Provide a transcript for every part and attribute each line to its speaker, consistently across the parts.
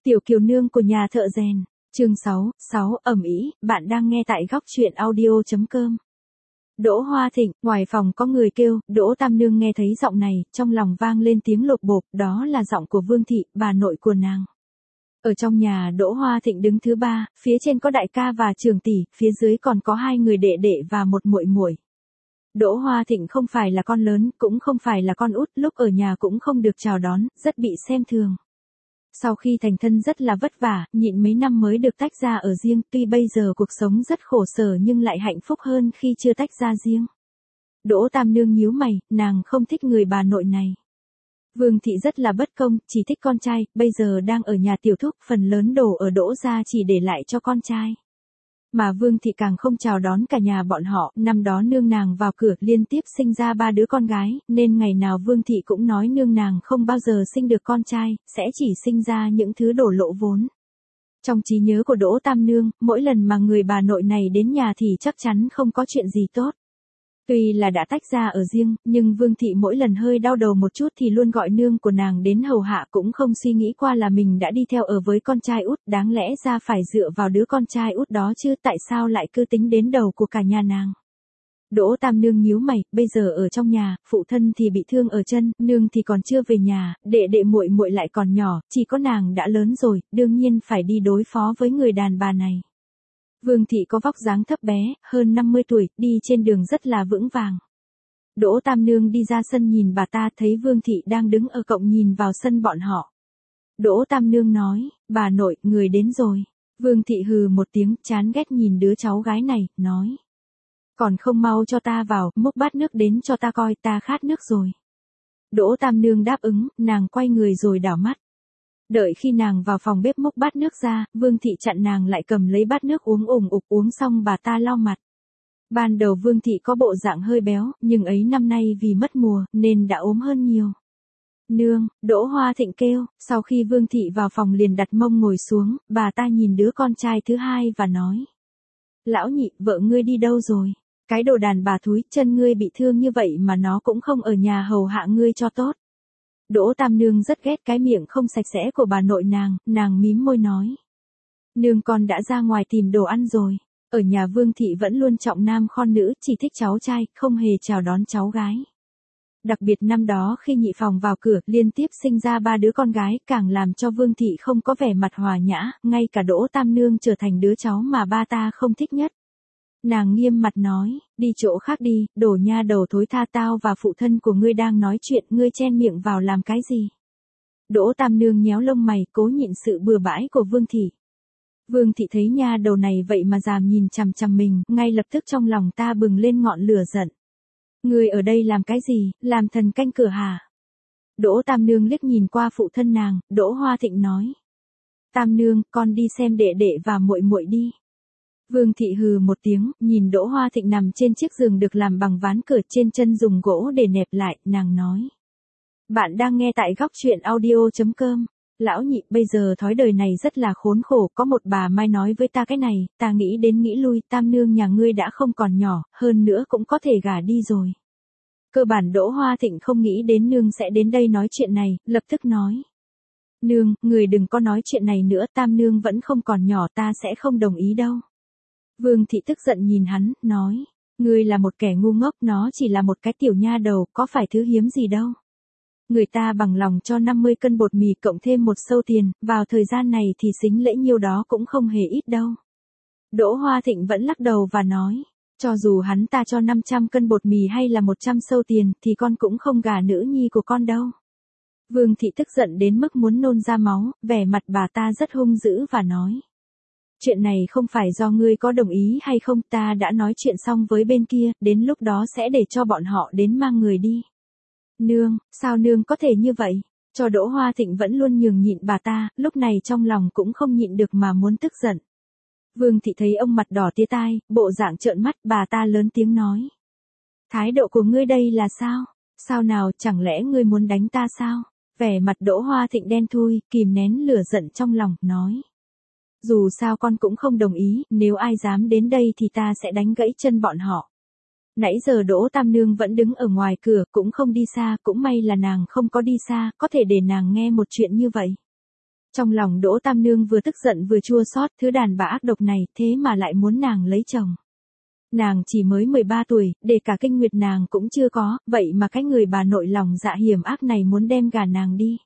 Speaker 1: Tiểu Kiều Nương của nhà thợ rèn, chương 6, ầm ĩ, bạn đang nghe tại góc truyện audio.com. Đỗ Hoa Thịnh, ngoài phòng có người kêu, Đỗ Tam Nương nghe thấy giọng này, trong lòng vang lên tiếng lột bột, đó là giọng của Vương Thị, bà nội của nàng. Ở trong nhà Đỗ Hoa Thịnh đứng thứ ba, phía trên có đại ca và trưởng tỷ, phía dưới còn có hai người đệ đệ và một muội muội. Đỗ Hoa Thịnh không phải là con lớn, cũng không phải là con út, lúc ở nhà cũng không được chào đón, rất bị xem thường. Sau khi thành thân rất là vất vả, nhịn mấy năm mới được tách ra ở riêng, tuy bây giờ cuộc sống rất khổ sở nhưng lại hạnh phúc hơn khi chưa tách ra riêng. Đỗ Tam Nương nhíu mày, nàng không thích người bà nội này. Vương Thị rất là bất công, chỉ thích con trai, bây giờ đang ở nhà tiểu thúc, phần lớn đồ ở Đỗ gia chỉ để lại cho con trai. Mà Vương Thị càng không chào đón cả nhà bọn họ, năm đó nương nàng vào cửa liên tiếp sinh ra 3 đứa con gái, nên ngày nào Vương Thị cũng nói nương nàng không bao giờ sinh được con trai, sẽ chỉ sinh ra những thứ đổ lỗ vốn. Trong trí nhớ của Đỗ Tam Nương, mỗi lần mà người bà nội này đến nhà thì chắc chắn không có chuyện gì tốt. Tuy là đã tách ra ở riêng, nhưng Vương Thị mỗi lần hơi đau đầu một chút thì luôn gọi nương của nàng đến hầu hạ, cũng không suy nghĩ qua là mình đã đi theo ở với con trai út, đáng lẽ ra phải dựa vào đứa con trai út đó chứ, tại sao lại cứ tính đến đầu của cả nhà nàng. Đỗ Tam Nương nhíu mày, bây giờ ở trong nhà, phụ thân thì bị thương ở chân, nương thì còn chưa về nhà, đệ đệ muội muội lại còn nhỏ, chỉ có nàng đã lớn rồi, đương nhiên phải đi đối phó với người đàn bà này. Vương Thị có vóc dáng thấp bé, hơn 50 tuổi, đi trên đường rất là vững vàng. Đỗ Tam Nương đi ra sân nhìn bà ta, thấy Vương Thị đang đứng ở cổng nhìn vào sân bọn họ. Đỗ Tam Nương nói, bà nội, người đến rồi. Vương Thị hừ một tiếng, chán ghét nhìn đứa cháu gái này, nói. Còn không mau cho ta vào, múc bát nước đến cho ta coi, ta khát nước rồi. Đỗ Tam Nương đáp ứng, nàng quay người rồi đảo mắt. Đợi khi nàng vào phòng bếp múc bát nước ra, Vương Thị chặn nàng lại, cầm lấy bát nước uống ủng ục, uống xong bà ta lau mặt. Ban đầu Vương Thị có bộ dạng hơi béo, nhưng ấy năm nay vì mất mùa, nên đã ốm hơn nhiều. Nương, Đỗ Hoa Thịnh kêu, sau khi Vương Thị vào phòng liền đặt mông ngồi xuống, bà ta nhìn đứa con trai thứ hai và nói. Lão nhị, vợ ngươi đi đâu rồi? Cái đồ đàn bà thúi, chân ngươi bị thương như vậy mà nó cũng không ở nhà hầu hạ ngươi cho tốt. Đỗ Tam Nương rất ghét cái miệng không sạch sẽ của bà nội nàng mím môi nói. Nương con đã ra ngoài tìm đồ ăn rồi. Ở nhà Vương Thị vẫn luôn trọng nam khon nữ, chỉ thích cháu trai, không hề chào đón cháu gái. Đặc biệt năm đó khi nhị phòng vào cửa, liên tiếp sinh ra 3 đứa con gái, càng làm cho Vương Thị không có vẻ mặt hòa nhã, ngay cả Đỗ Tam Nương trở thành đứa cháu mà ba ta không thích nhất. Nàng nghiêm mặt nói, đi chỗ khác đi, đồ nha đầu thối tha, tao và phụ thân của ngươi đang nói chuyện, ngươi chen miệng vào làm cái gì? Đỗ Tam Nương nhéo lông mày, cố nhịn sự bừa bãi của Vương Thị. Vương Thị thấy nha đầu này vậy mà dám nhìn chằm chằm mình, ngay lập tức trong lòng ta bừng lên ngọn lửa giận. Ngươi ở đây làm cái gì, làm thần canh cửa hả? Đỗ Tam Nương liếc nhìn qua phụ thân nàng, Đỗ Hoa Thịnh nói. Tam Nương, con đi xem đệ đệ và muội muội đi. Vương Thị hừ một tiếng, nhìn Đỗ Hoa Thịnh nằm trên chiếc giường được làm bằng ván cửa, trên chân dùng gỗ để nẹp lại, nàng nói. Bạn đang nghe tại góc truyện audio.com. Lão nhị, bây giờ thói đời này rất là khốn khổ, có một bà Mai nói với ta cái này, ta nghĩ đến nghĩ lui, Tam Nương nhà ngươi đã không còn nhỏ, hơn nữa cũng có thể gả đi rồi. Cơ bản Đỗ Hoa Thịnh không nghĩ đến nương sẽ đến đây nói chuyện này, lập tức nói. Nương, người đừng có nói chuyện này nữa, Tam Nương vẫn không còn nhỏ, ta sẽ không đồng ý đâu. Vương Thị tức giận nhìn hắn, nói. Ngươi là một kẻ ngu ngốc, nó chỉ là một cái tiểu nha đầu, có phải thứ hiếm gì đâu. Người ta bằng lòng cho 50 cân bột mì cộng thêm một sâu tiền, vào thời gian này thì xính lễ nhiêu đó cũng không hề ít đâu. Đỗ Hoa Thịnh vẫn lắc đầu và nói, cho dù hắn ta cho 500 cân bột mì hay là 100 sâu tiền thì con cũng không gả nữ nhi của con đâu. Vương Thị tức giận đến mức muốn nôn ra máu, vẻ mặt bà ta rất hung dữ và nói. Chuyện này không phải do ngươi có đồng ý hay không, ta đã nói chuyện xong với bên kia, đến lúc đó sẽ để cho bọn họ đến mang người đi. Nương, sao nương có thể như vậy? Cho Đỗ Hoa Thịnh vẫn luôn nhường nhịn bà ta, lúc này trong lòng cũng không nhịn được mà muốn tức giận. Vương Thị thấy ông mặt đỏ tía tai, bộ dạng trợn mắt, bà ta lớn tiếng nói. Thái độ của ngươi đây là sao? Sao nào, chẳng lẽ ngươi muốn đánh ta sao? Vẻ mặt Đỗ Hoa Thịnh đen thui, kìm nén lửa giận trong lòng, nói. Dù sao con cũng không đồng ý, nếu ai dám đến đây thì ta sẽ đánh gãy chân bọn họ. Nãy giờ Đỗ Tam Nương vẫn đứng ở ngoài cửa, cũng không đi xa, cũng may là nàng không có đi xa, có thể để nàng nghe một chuyện như vậy. Trong lòng Đỗ Tam Nương vừa tức giận vừa chua xót, thứ đàn bà ác độc này thế mà lại muốn nàng lấy chồng. Nàng chỉ mới 13 tuổi, để cả kinh nguyệt nàng cũng chưa có, vậy mà cái người bà nội lòng dạ hiểm ác này muốn đem gả nàng đi.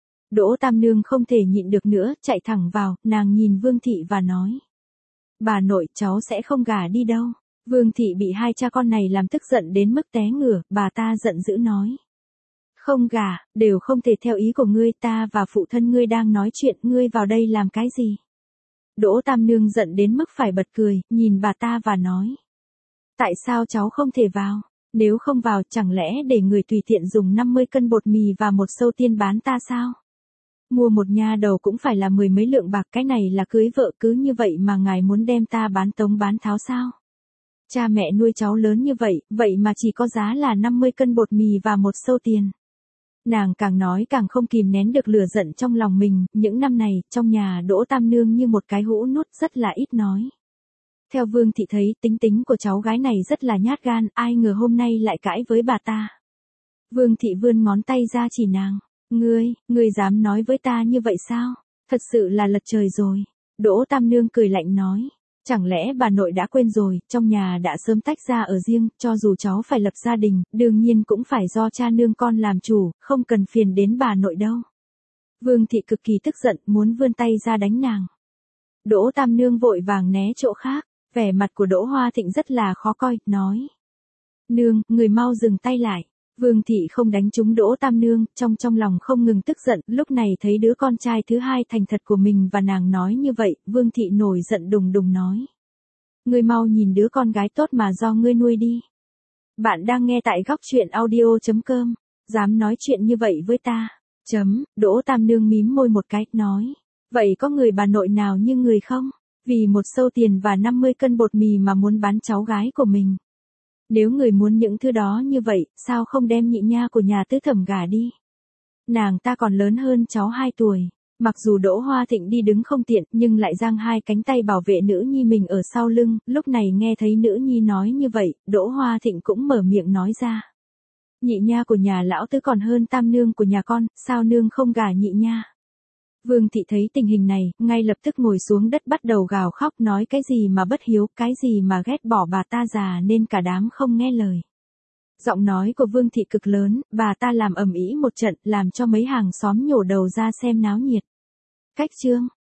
Speaker 1: Đỗ Tam Nương không thể nhịn được nữa, chạy thẳng vào, nàng nhìn Vương Thị và nói. Bà nội, cháu sẽ không gả đi đâu. Vương Thị bị hai cha con này làm tức giận đến mức té ngửa, bà ta giận dữ nói. Không gả, đều không thể theo ý của ngươi, ta và phụ thân ngươi đang nói chuyện, ngươi vào đây làm cái gì? Đỗ Tam Nương giận đến mức phải bật cười, nhìn bà ta và nói. Tại sao cháu không thể vào? Nếu không vào chẳng lẽ để người tùy tiện dùng 50 cân bột mì và một sâu tiên bán ta sao? Mua một nha đầu cũng phải là 10 mấy lượng bạc, cái này là cưới vợ, cứ như vậy mà ngài muốn đem ta bán tống bán tháo sao? Cha mẹ nuôi cháu lớn như vậy, vậy mà chỉ có giá là 50 cân bột mì và một sâu tiền. Nàng càng nói càng không kìm nén được lửa giận trong lòng mình, những năm này, trong nhà Đỗ Tam Nương như một cái hũ nút, rất là ít nói. Theo Vương Thị thấy, tính tính của cháu gái này rất là nhát gan, ai ngờ hôm nay lại cãi với bà ta. Vương Thị vươn ngón tay ra chỉ nàng. Ngươi dám nói với ta như vậy sao? Thật sự là lật trời rồi. Đỗ Tam Nương cười lạnh nói. Chẳng lẽ bà nội đã quên rồi, trong nhà đã sớm tách ra ở riêng, cho dù cháu phải lập gia đình, đương nhiên cũng phải do cha nương con làm chủ, không cần phiền đến bà nội đâu. Vương Thị cực kỳ tức giận, muốn vươn tay ra đánh nàng. Đỗ Tam Nương vội vàng né chỗ khác, vẻ mặt của Đỗ Hoa Thịnh rất là khó coi, nói. Nương, người mau dừng tay lại. Vương Thị không đánh trúng Đỗ Tam Nương, trong lòng không ngừng tức giận, lúc này thấy đứa con trai thứ hai thành thật của mình và nàng nói như vậy, Vương Thị nổi giận đùng đùng nói. Ngươi mau nhìn đứa con gái tốt mà do ngươi nuôi đi. Bạn đang nghe tại góc truyện audio.com, dám nói chuyện như vậy với ta. Đỗ Tam Nương mím môi một cái, nói. Vậy có người bà nội nào như người không? Vì một sâu tiền và 50 cân bột mì mà muốn bán cháu gái của mình. Nếu người muốn những thứ đó như vậy, sao không đem nhị nha của nhà tứ thẩm gả đi? Nàng ta còn lớn hơn cháu 2 tuổi. Mặc dù Đỗ Hoa Thịnh đi đứng không tiện, nhưng lại giang hai cánh tay bảo vệ nữ nhi mình ở sau lưng, lúc này nghe thấy nữ nhi nói như vậy, Đỗ Hoa Thịnh cũng mở miệng nói ra. Nhị nha của nhà lão tứ còn hơn Tam Nương của nhà con, sao nương không gả nhị nha? Vương Thị thấy tình hình này, ngay lập tức ngồi xuống đất bắt đầu gào khóc, nói cái gì mà bất hiếu, cái gì mà ghét bỏ bà ta già nên cả đám không nghe lời. Giọng nói của Vương Thị cực lớn, bà ta làm ầm ĩ một trận, làm cho mấy hàng xóm nhổ đầu ra xem náo nhiệt. Cách chương